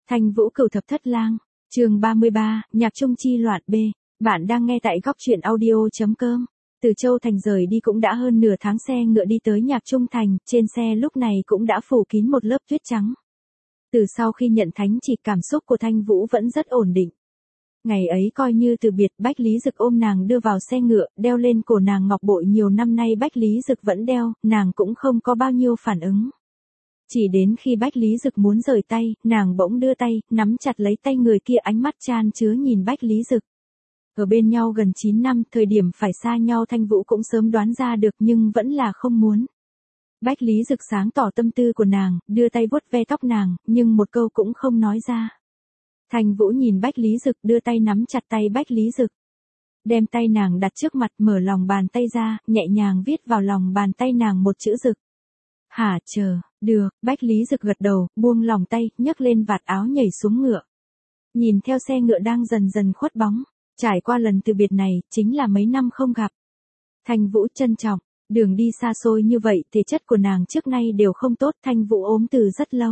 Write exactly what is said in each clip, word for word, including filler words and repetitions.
Thanh Vũ Cửu Thập Thất Lang, chương ba mươi ba, Nhạc Trung chi loạn B. Bạn đang nghe tại góc truyện audio.com. Từ Châu Thành rời đi cũng đã hơn nửa tháng, xe ngựa đi tới Nhạc Trung Thành, trên xe lúc này cũng đã phủ kín một lớp tuyết trắng. Từ sau khi nhận thánh chỉ, cảm xúc của Thanh Vũ vẫn rất ổn định. Ngày ấy coi như từ biệt, Bách Lý Dực ôm nàng đưa vào xe ngựa, đeo lên cổ nàng ngọc bội nhiều năm nay Bách Lý Dực vẫn đeo, nàng cũng không có bao nhiêu phản ứng. Chỉ đến khi Bách Lý Dực muốn rời tay, nàng bỗng đưa tay, nắm chặt lấy tay người kia, ánh mắt chan chứa nhìn Bách Lý Dực. Ở bên nhau gần chín năm, thời điểm phải xa nhau Thanh Vũ cũng sớm đoán ra được nhưng vẫn là không muốn. Bách Lý Dực sáng tỏ tâm tư của nàng, đưa tay vuốt ve tóc nàng, nhưng một câu cũng không nói ra. Thanh Vũ nhìn Bách Lý Dực, đưa tay nắm chặt tay Bách Lý Dực. Đem tay nàng đặt trước mặt, mở lòng bàn tay ra, nhẹ nhàng viết vào lòng bàn tay nàng một chữ Dực. Hả, chờ, được, Bách Lý Dực gật đầu, buông lòng tay, nhấc lên vạt áo nhảy xuống ngựa. Nhìn theo xe ngựa đang dần dần khuất bóng, trải qua lần từ biệt này, chính là mấy năm không gặp. Thanh Vũ trân trọng, đường đi xa xôi như vậy, thể chất của nàng trước nay đều không tốt, Thanh Vũ ốm từ rất lâu.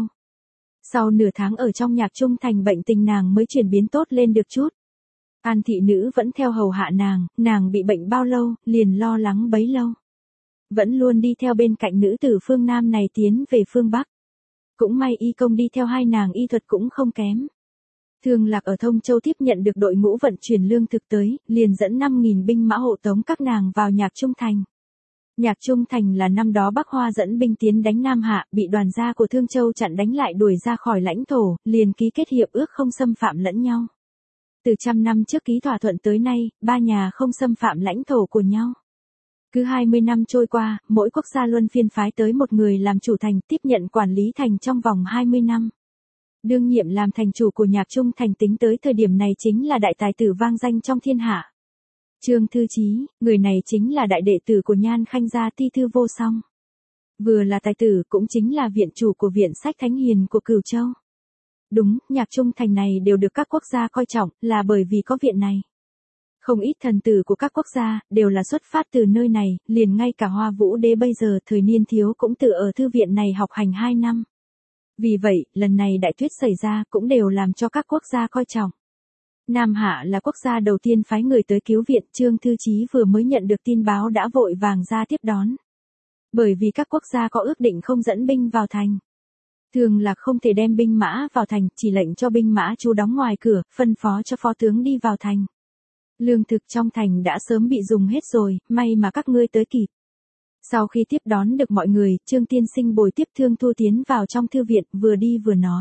Sau nửa tháng ở trong Nhạc Trung Thành, bệnh tình nàng mới chuyển biến tốt lên được chút. An thị nữ vẫn theo hầu hạ nàng, nàng bị bệnh bao lâu, liền lo lắng bấy lâu. Vẫn luôn đi theo bên cạnh nữ tử phương Nam này tiến về phương Bắc. Cũng may y công đi theo hai nàng y thuật cũng không kém. Thương Lạc ở Thông Châu tiếp nhận được đội ngũ vận chuyển lương thực tới, liền dẫn năm nghìn binh mã hộ tống các nàng vào Nhạc Trung Thành. Nhạc Trung Thành là năm đó Bắc Hoa dẫn binh tiến đánh Nam Hạ, bị đoàn gia của Thương Châu chặn đánh lại đuổi ra khỏi lãnh thổ, liền ký kết hiệp ước không xâm phạm lẫn nhau. Từ trăm năm trước ký thỏa thuận tới nay, ba nhà không xâm phạm lãnh thổ của nhau. Cứ hai mươi năm trôi qua, mỗi quốc gia luân phiên phái tới một người làm chủ thành, tiếp nhận quản lý thành trong vòng hai mươi năm. Đương nhiệm làm thành chủ của Nhạc Trung Thành tính tới thời điểm này chính là đại tài tử vang danh trong thiên hạ. Trương Thư Chí, người này chính là đại đệ tử của Nhan Khanh gia Ti Thư Vô Song. Vừa là tài tử cũng chính là viện chủ của viện sách Thánh Hiền của Cửu Châu. Đúng, Nhạc Trung Thành này đều được các quốc gia coi trọng, là bởi vì có viện này. Không ít thần tử của các quốc gia, đều là xuất phát từ nơi này, liền ngay cả Hoa Vũ Đế bây giờ thời niên thiếu cũng tự ở thư viện này học hành hai năm. Vì vậy, lần này đại tuyết xảy ra cũng đều làm cho các quốc gia coi trọng. Nam Hạ là quốc gia đầu tiên phái người tới cứu viện, Trương Thư Chí vừa mới nhận được tin báo đã vội vàng ra tiếp đón. Bởi vì các quốc gia có ước định không dẫn binh vào thành. Thường là không thể đem binh mã vào thành, chỉ lệnh cho binh mã trú đóng ngoài cửa, phân phó cho phó tướng đi vào thành. Lương thực trong thành đã sớm bị dùng hết rồi, may mà các ngươi tới kịp. Sau khi tiếp đón được mọi người, Trương Tiên Sinh bồi tiếp Thương Thu tiến vào trong thư viện, vừa đi vừa nói.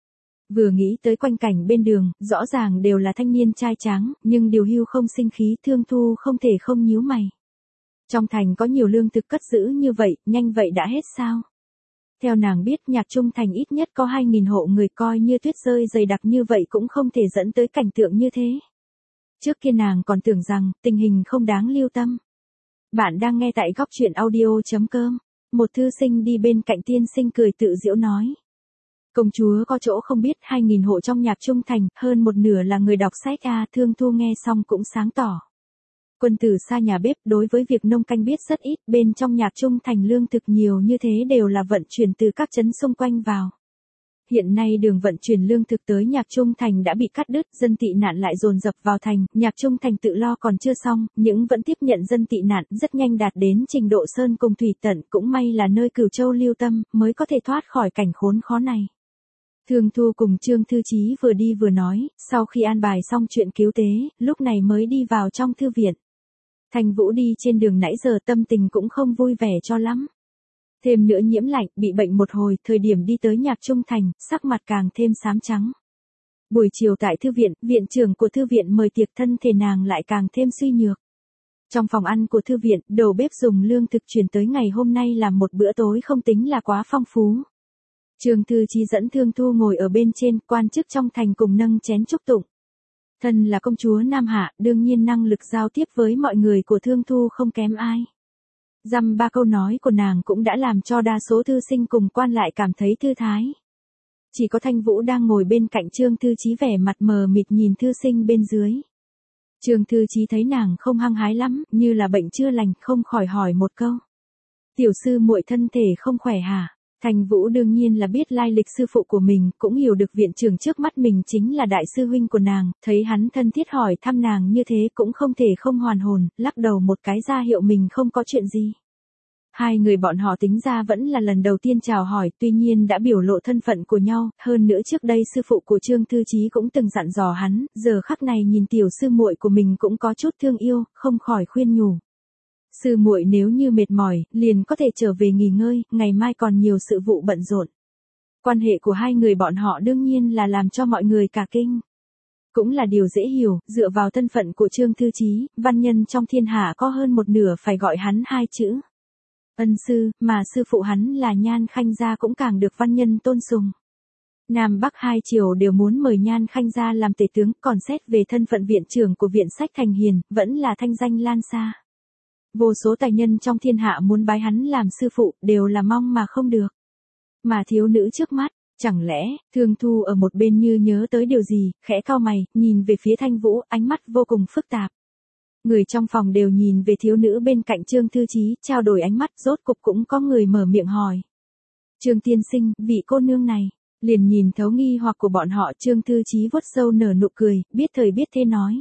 Vừa nghĩ tới quanh cảnh bên đường, rõ ràng đều là thanh niên trai tráng, nhưng điều hưu không sinh khí, Thương Thu không thể không nhíu mày. Trong thành có nhiều lương thực cất giữ như vậy, nhanh vậy đã hết sao? Theo nàng biết, Nhạc Trung Thành ít nhất có hai nghìn hộ người, coi như tuyết rơi dày đặc như vậy cũng không thể dẫn tới cảnh tượng như thế. Trước kia nàng còn tưởng rằng, tình hình không đáng lưu tâm. Bạn đang nghe tại góc truyện audio.com. Một thư sinh đi bên cạnh tiên sinh cười tự giễu nói. Công chúa có chỗ không biết, hai nghìn hộ trong Nhạc Trung Thành, hơn một nửa là người đọc sách a. Thương Thu nghe xong cũng sáng tỏ. Quân tử xa nhà bếp, đối với việc nông canh biết rất ít, bên trong Nhạc Trung Thành lương thực nhiều như thế đều là vận chuyển từ các trấn xung quanh vào. Hiện nay đường vận chuyển lương thực tới Nhạc Trung Thành đã bị cắt đứt, dân tị nạn lại dồn dập vào thành, Nhạc Trung Thành tự lo còn chưa xong, nhưng vẫn tiếp nhận dân tị nạn, rất nhanh đạt đến trình độ sơn cùng thủy tận, cũng may là nơi Cửu Châu lưu tâm, mới có thể thoát khỏi cảnh khốn khó này. Thương Thu cùng Trương Thư Chí vừa đi vừa nói, sau khi an bài xong chuyện cứu tế, lúc này mới đi vào trong thư viện. Thanh Vũ đi trên đường nãy giờ tâm tình cũng không vui vẻ cho lắm. Thêm nữa nhiễm lạnh, bị bệnh một hồi, thời điểm đi tới Nhạc Trung Thành, sắc mặt càng thêm xám trắng. Buổi chiều tại thư viện, viện trưởng của thư viện mời tiệc, thân thể nàng lại càng thêm suy nhược. Trong phòng ăn của thư viện, đầu bếp dùng lương thực chuyển tới ngày hôm nay làm một bữa tối không tính là quá phong phú. Trương Thư Chí dẫn Thương Thu ngồi ở bên trên, quan chức trong thành cùng nâng chén chúc tụng. Thân là công chúa Nam Hạ, đương nhiên năng lực giao tiếp với mọi người của Thương Thu không kém ai. Dăm ba câu nói của nàng cũng đã làm cho đa số thư sinh cùng quan lại cảm thấy thư thái. Chỉ có Thanh Vũ đang ngồi bên cạnh Trương Thư Chí vẻ mặt mờ mịt nhìn thư sinh bên dưới. Trương Thư Chí thấy nàng không hăng hái lắm, như là bệnh chưa lành, không khỏi hỏi một câu. Tiểu sư muội thân thể không khỏe hả? Thanh Vũ đương nhiên là biết lai lịch sư phụ của mình, cũng hiểu được viện trưởng trước mắt mình chính là đại sư huynh của nàng, thấy hắn thân thiết hỏi thăm nàng như thế cũng không thể không hoàn hồn, lắc đầu một cái ra hiệu mình không có chuyện gì. Hai người bọn họ tính ra vẫn là lần đầu tiên chào hỏi, tuy nhiên đã biểu lộ thân phận của nhau, hơn nữa trước đây sư phụ của Trương Thư Chí cũng từng dặn dò hắn, giờ khắc này nhìn tiểu sư muội của mình cũng có chút thương yêu, không khỏi khuyên nhủ. Sư muội nếu như mệt mỏi, liền có thể trở về nghỉ ngơi, ngày mai còn nhiều sự vụ bận rộn. Quan hệ của hai người bọn họ đương nhiên là làm cho mọi người cả kinh. Cũng là điều dễ hiểu, dựa vào thân phận của Trương Thư Chí, văn nhân trong thiên hạ có hơn một nửa phải gọi hắn hai chữ ân sư, mà sư phụ hắn là Nhan Khanh Gia cũng càng được văn nhân tôn sùng. Nam Bắc hai triều đều muốn mời Nhan Khanh Gia làm tể tướng, còn xét về thân phận viện trưởng của viện sách Thành Hiền, vẫn là thanh danh lan xa. Vô số tài nhân trong thiên hạ muốn bái hắn làm sư phụ, đều là mong mà không được. Mà thiếu nữ trước mắt, chẳng lẽ, Thương Thu ở một bên như nhớ tới điều gì, khẽ cau mày, nhìn về phía Thanh Vũ, ánh mắt vô cùng phức tạp. Người trong phòng đều nhìn về thiếu nữ bên cạnh Trương Thư Chí, trao đổi ánh mắt, rốt cục cũng có người mở miệng hỏi. Trương tiên sinh, vị cô nương này, liền nhìn thấu nghi hoặc của bọn họ. Trương Thư Chí vuốt sâu nở nụ cười, biết thời biết thế nói.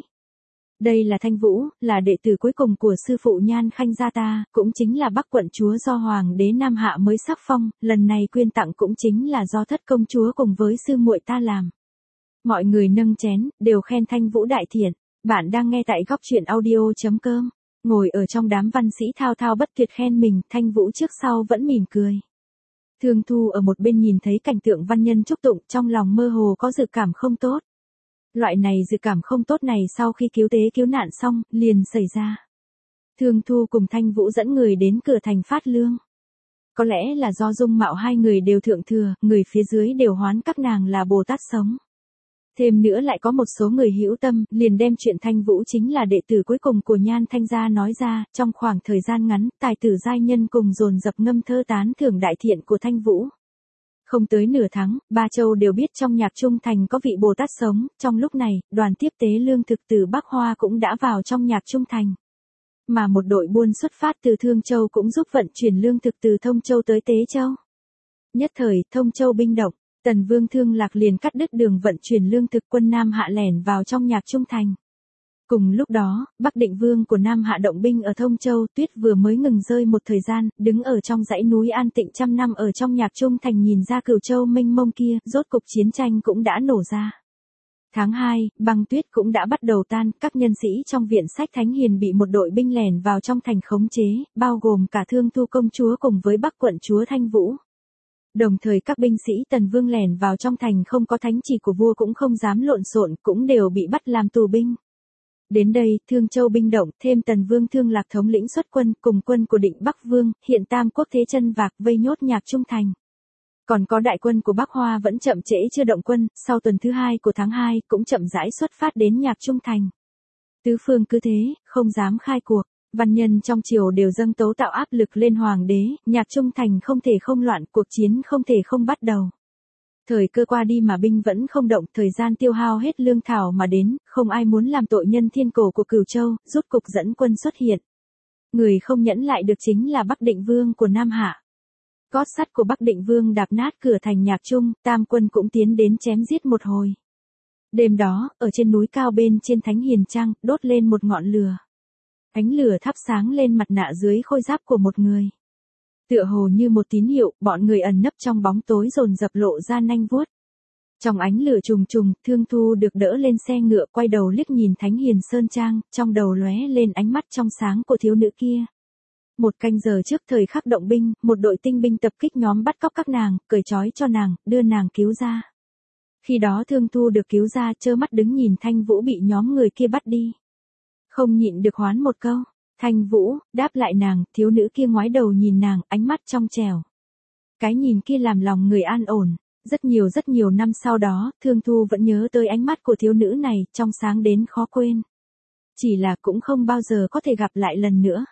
Đây là Thanh Vũ, là đệ tử cuối cùng của sư phụ Nhan Khanh Gia ta, cũng chính là Bắc quận chúa do Hoàng đế Nam Hạ mới sắc phong, lần này quyên tặng cũng chính là do thất công chúa cùng với sư muội ta làm. Mọi người nâng chén, đều khen Thanh Vũ đại thiện. Bạn đang nghe tại góc truyện audio.com. Ngồi ở trong đám văn sĩ thao thao bất tuyệt khen mình, Thanh Vũ trước sau vẫn mỉm cười. Thương Thu ở một bên nhìn thấy cảnh tượng văn nhân chúc tụng, trong lòng mơ hồ có dự cảm không tốt. Loại này dự cảm không tốt này sau khi cứu tế cứu nạn xong, liền xảy ra. Thương Thu cùng Thanh Vũ dẫn người đến cửa thành phát lương. Có lẽ là do dung mạo hai người đều thượng thừa, người phía dưới đều hoán các nàng là Bồ Tát sống. Thêm nữa lại có một số người hữu tâm, liền đem chuyện Thanh Vũ chính là đệ tử cuối cùng của Nhan Thanh Gia nói ra, trong khoảng thời gian ngắn, tài tử giai nhân cùng dồn dập ngâm thơ tán thưởng đại thiện của Thanh Vũ. Không tới nửa tháng, ba châu đều biết trong Nhạc Trung Thành có vị Bồ Tát sống, trong lúc này, đoàn tiếp tế lương thực từ Bắc Hoa cũng đã vào trong Nhạc Trung Thành. Mà một đội buôn xuất phát từ Thương Châu cũng giúp vận chuyển lương thực từ Thông Châu tới Tế Châu. Nhất thời, Thông Châu binh động. Tần Vương Thương Lạc liền cắt đứt đường vận chuyển lương thực, quân Nam Hạ lẻn vào trong Nhạc Trung Thành. Cùng lúc đó, Bắc Định Vương của Nam Hạ động binh ở Thông Châu, tuyết vừa mới ngừng rơi một thời gian, đứng ở trong dãy núi an tịnh trăm năm ở trong Nhạc Trung Thành nhìn ra Cửu Châu mênh mông kia, rốt cục chiến tranh cũng đã nổ ra. Tháng hai, băng tuyết cũng đã bắt đầu tan, các nhân sĩ trong viện sách Thánh Hiền bị một đội binh lẻn vào trong thành khống chế, bao gồm cả Thương Thu công chúa cùng với Bắc quận chúa Thanh Vũ. Đồng thời các binh sĩ Tần Vương lẻn vào trong thành không có thánh chỉ của vua cũng không dám lộn xộn, cũng đều bị bắt làm tù binh. Đến đây, Thương Châu binh động, thêm Tần Vương Thương Lạc thống lĩnh xuất quân, cùng quân của Định Bắc Vương, hiện Tam Quốc thế chân vạc vây nhốt Nhạc Trung Thành. Còn có đại quân của Bắc Hoa vẫn chậm trễ chưa động quân, sau tuần thứ hai của tháng hai, cũng chậm rãi xuất phát đến Nhạc Trung Thành. Tứ phương cứ thế, không dám khai cuộc. Văn nhân trong triều đều dâng tấu tạo áp lực lên hoàng đế, Nhạc Trung Thành không thể không loạn, cuộc chiến không thể không bắt đầu. Thời cơ qua đi mà binh vẫn không động, thời gian tiêu hao hết lương thảo mà đến, không ai muốn làm tội nhân thiên cổ của Cửu Châu, rút cục dẫn quân xuất hiện. Người không nhẫn lại được chính là Bắc Định Vương của Nam Hạ. Gót sắt của Bắc Định Vương đạp nát cửa thành Nhạc Trung, tam quân cũng tiến đến chém giết một hồi. Đêm đó, ở trên núi cao bên trên Thánh Hiền Trang, đốt lên một ngọn lửa. Ánh lửa thắp sáng lên mặt nạ dưới khôi giáp của một người. Tựa hồ như một tín hiệu, bọn người ẩn nấp trong bóng tối dồn dập lộ ra nanh vuốt. Trong ánh lửa trùng trùng, Thương Thu được đỡ lên xe ngựa, quay đầu liếc nhìn Thánh Hiền Sơn Trang, trong đầu lóe lên ánh mắt trong sáng của thiếu nữ kia. Một canh giờ trước thời khắc động binh, một đội tinh binh tập kích nhóm bắt cóc các nàng, cởi trói cho nàng, đưa nàng cứu ra. Khi đó Thương Thu được cứu ra, trơ mắt đứng nhìn Thanh Vũ bị nhóm người kia bắt đi. Không nhịn được hoán một câu, Thanh Vũ, đáp lại nàng, thiếu nữ kia ngoái đầu nhìn nàng, ánh mắt trong trẻo. Cái nhìn kia làm lòng người an ổn. Rất nhiều rất nhiều năm sau đó, Thương Thu vẫn nhớ tới ánh mắt của thiếu nữ này, trong sáng đến khó quên. Chỉ là cũng không bao giờ có thể gặp lại lần nữa.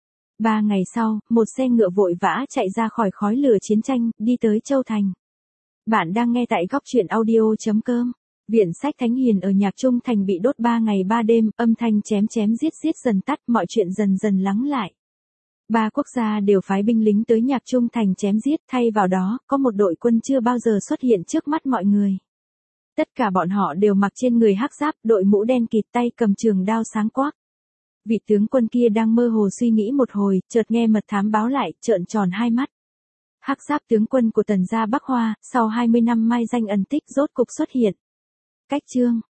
Ba ngày sau, một xe ngựa vội vã chạy ra khỏi khói lửa chiến tranh, đi tới Châu Thành. Bạn đang nghe tại góc truyện audio.com. Viện sách Thánh Hiền ở Nhạc Trung Thành bị đốt ba ngày ba đêm, âm thanh chém chém giết giết dần tắt, mọi chuyện dần dần lắng lại. Ba quốc gia đều phái binh lính tới Nhạc Trung Thành chém giết, thay vào đó, có một đội quân chưa bao giờ xuất hiện trước mắt mọi người. Tất cả bọn họ đều mặc trên người hắc giáp, đội mũ đen kịt, tay cầm trường đao sáng quắc. Vị tướng quân kia đang mơ hồ suy nghĩ một hồi, chợt nghe mật thám báo lại, trợn tròn hai mắt. Hắc giáp tướng quân của Tần gia Bắc Hoa, sau hai mươi năm mai danh ẩn tích rốt cục xuất hiện. Cách chương